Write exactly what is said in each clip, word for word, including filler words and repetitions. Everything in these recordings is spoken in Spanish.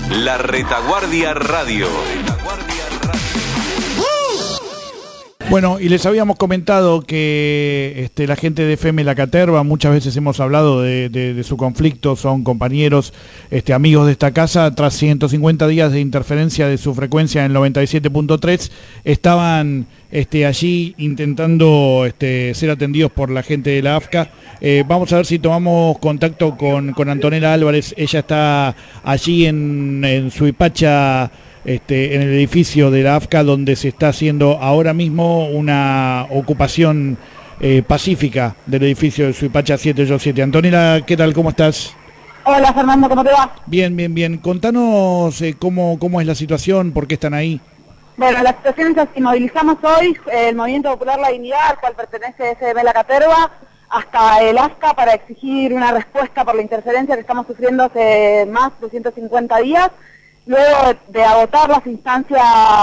La Retaguardia Radio. Bueno, y les habíamos comentado que este, la gente de F M La Caterva, muchas veces hemos hablado de, de, de su conflicto, son compañeros, este, amigos de esta casa. Tras ciento cincuenta días de interferencia de su frecuencia en noventa y siete punto tres, estaban este, allí intentando este, ser atendidos por la gente de la A F C A. Eh, vamos a ver si tomamos contacto con, con Antonella Álvarez. Ella está allí en, en Suipacha, Este, en el edificio de la A F C A, donde se está haciendo ahora mismo una ocupación eh, pacífica del edificio de Suipacha siete ocho siete. Antonella, ¿qué tal? ¿Cómo estás? Hola Fernando, ¿cómo te va? Bien, bien, bien. Contanos eh, cómo, cómo es la situación, por qué están ahí. Bueno, la situación es así: movilizamos hoy eh, el Movimiento Popular La Dignidad, al cual pertenece F M La Caterva, hasta el A F C A para exigir una respuesta por la interferencia que estamos sufriendo hace más de ciento cincuenta días. Luego de agotar las instancias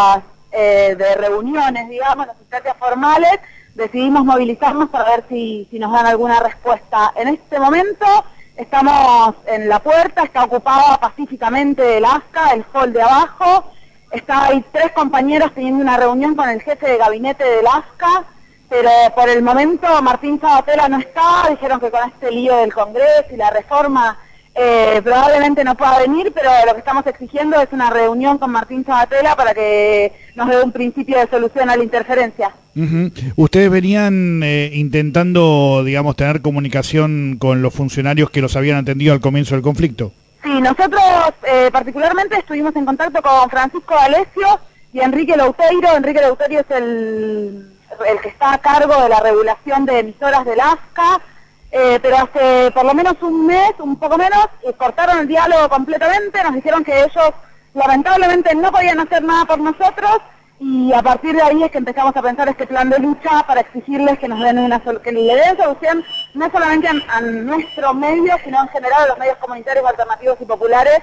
eh, de reuniones, digamos, las instancias formales, decidimos movilizarnos para ver si, si nos dan alguna respuesta. En este momento estamos en la puerta, está ocupada pacíficamente el A F C A, el hall de abajo. Está, hay tres compañeros teniendo una reunión con el jefe de gabinete del A F C A, pero por el momento Martín Sabatella no está. Dijeron que con este lío del Congreso y la reforma Eh, probablemente no pueda venir, pero lo que estamos exigiendo es una reunión con Martín Sabatella para que nos dé un principio de solución a la interferencia. Uh-huh. Ustedes venían eh, intentando, digamos, tener comunicación con los funcionarios que los habían atendido al comienzo del conflicto. Sí, nosotros eh, particularmente estuvimos en contacto con Francisco D'Alessio y Enrique Louteiro. Enrique Louteiro es el, el que está a cargo de la regulación de emisoras del A F C A. Eh, pero hace por lo menos un mes, un poco menos, eh, cortaron el diálogo completamente. Nos dijeron que ellos lamentablemente no podían hacer nada por nosotros, y a partir de ahí es que empezamos a pensar este plan de lucha para exigirles que nos den una sol que le den solución no solamente a, a nuestros medios, sino en general a los medios comunitarios, alternativos y populares.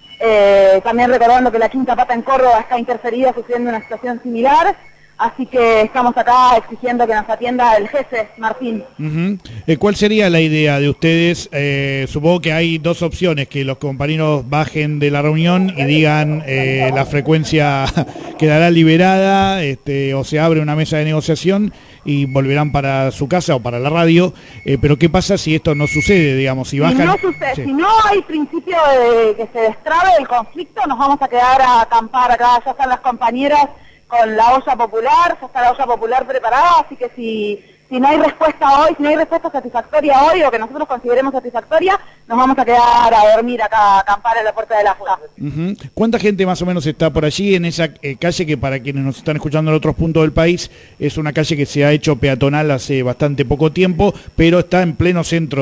Eh, también recordando que la Quinta Pata en Córdoba está interferida, sufriendo una situación similar. Así que estamos acá exigiendo que nos atienda el jefe, Martín. Uh-huh. eh, ¿Cuál sería la idea de ustedes? Eh, supongo que hay dos opciones: que los compañeros bajen de la reunión y digan eh, la frecuencia quedará liberada, este, o se abre una mesa de negociación y volverán para su casa o para la radio. Eh, pero ¿qué pasa si esto no sucede, digamos? Si bajan... Si no sucede, sí. Si no hay principio de que se destrabe el conflicto, nos vamos a quedar a acampar acá. Ya están las compañeras con la olla popular, ya está la olla popular preparada, así que si, si no hay respuesta hoy, si no hay respuesta satisfactoria hoy, o que nosotros consideremos satisfactoria, nos vamos a quedar a dormir acá, a acampar en la puerta de la A F C A. Uh-huh. ¿Cuánta gente más o menos está por allí en esa eh, calle que, para quienes nos están escuchando en otros puntos del país, es una calle que se ha hecho peatonal hace bastante poco tiempo, pero está en pleno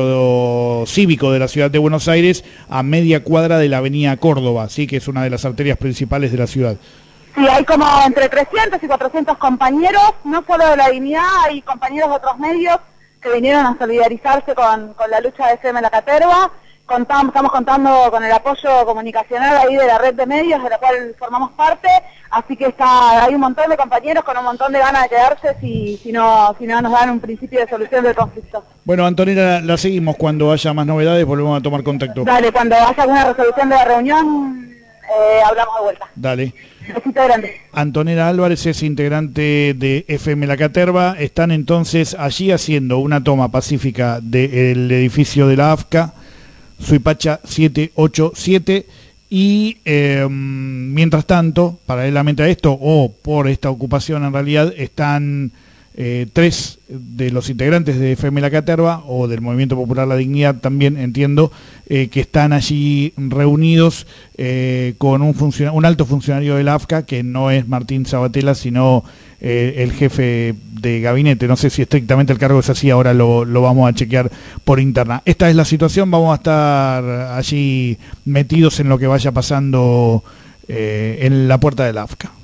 centro cívico de la ciudad de Buenos Aires, a media cuadra de la avenida Córdoba, ¿sí? Que es una de las arterias principales de la ciudad? Sí, hay como entre trescientos y cuatrocientos compañeros, no solo de La Dignidad, hay compañeros de otros medios que vinieron a solidarizarse con, con la lucha de F M La Caterva. Contamos, estamos contando con el apoyo comunicacional ahí de la red de medios, de la cual formamos parte, así que está, hay un montón de compañeros con un montón de ganas de quedarse si, si, no, si no nos dan un principio de solución del conflicto. Bueno, Antonella, la seguimos. Cuando haya más novedades volvemos a tomar contacto. Dale, cuando haya alguna resolución de la reunión, eh, hablamos de vuelta. Dale. Besito grande. Antonella Álvarez es integrante de F M La Caterva. Están entonces allí haciendo una toma pacífica del edificio de la A F C A, Suipacha siete ocho siete, y eh, mientras tanto, paralelamente a esto, o por esta ocupación en realidad, están eh, tres de los integrantes de F M La Caterva, o del Movimiento Popular La Dignidad también, entiendo, eh, que están allí reunidos eh, con un, un alto funcionario de la A F C A, que no es Martín Sabatella, sino eh, el jefe de gabinete. No sé si estrictamente el cargo es así, ahora lo, lo vamos a chequear por interna. Esta es la situación, vamos a estar allí metidos en lo que vaya pasando eh, en la puerta de la A F C A.